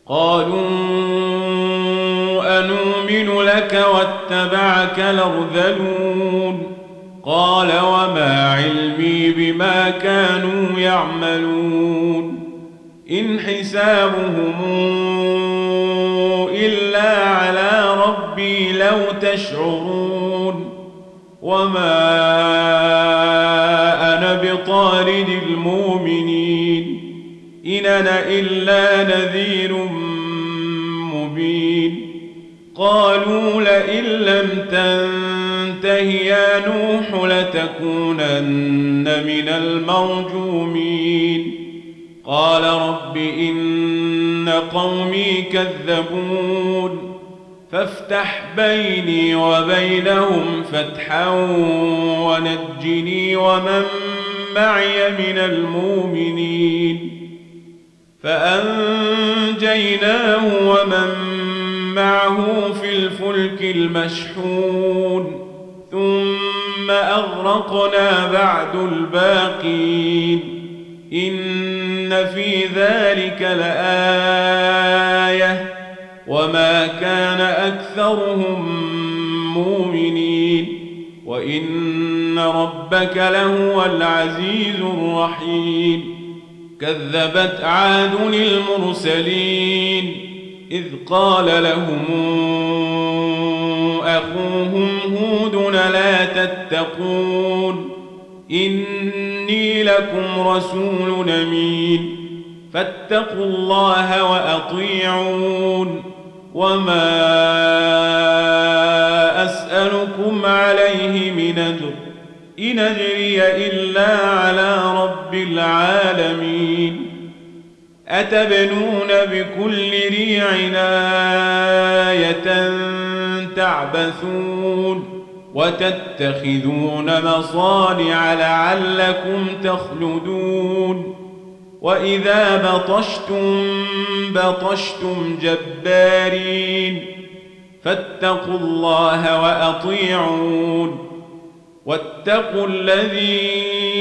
قالوا أنؤمن لك واتبعك الأرذلون قال وما علمي بما كانوا يعملون إن حسابهم إلا على ربي لو تشعرون وما أنا بطارد المؤمنين إن أنا إلا نذير مبين قالوا لئن لم تنته يا نوح لتكونن من المرجومين قال رب إن قومي كذبون فافتح بيني وبينهم فتحا ونجني ومن معي من المؤمنين فأنجيناه ومن معه في الفلك المشحون ثم أغرقنا بعد الباقين إن في ذلك لآية وما كان أكثرهم مؤمنين وإن ربك لهو العزيز الرحيم كذبت عاد المرسلين إذ قال لهم أخوهم هود لا تتقون إني لكم رسول أمين فاتقوا الله وأطيعون وما أسألكم عليه من أجر إن أجري إلا على رب العالمين أتبنون بكل ريع آية تعبثون وتتخذون مصانع لعلكم تخلدون وإذا بطشتم جبارين فاتقوا الله وأطيعون واتقوا الذي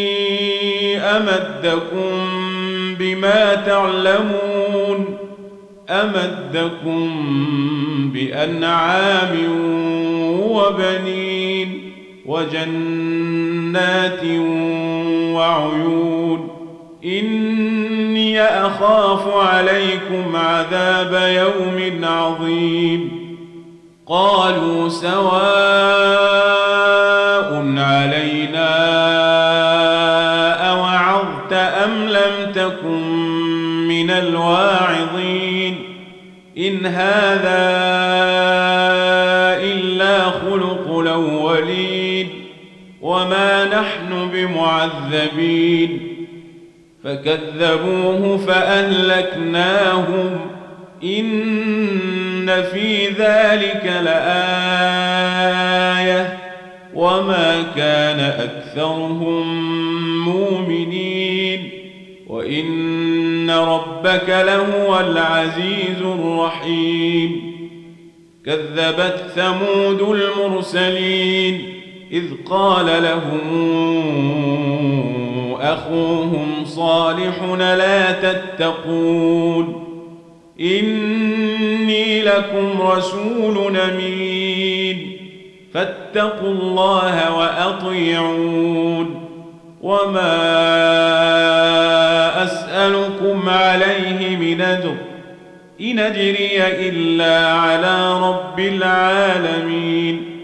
أمدكم بما تعلمون أمدكم بأنعام وبنين وجنات وعيون إني أخاف عليكم عذاب يوم عظيم قالوا سواء علينا أوعظت أم لم تكن من الواعظين إن هذا إلا خلق الأولين وما نحن بمعذبين فكذبوه فأهلكناهم إن في ذلك لآية وما كان أكثرهم مؤمنين وإن ربك لهو العزيز الرحيم كذبت ثمود المرسلين إذ قال لهم أخوهم صالح لا تتقون إني لكم رسول أمين فاتقوا الله وأطيعون وما أسألكم عليه من أجر إن أجري إلا على رب العالمين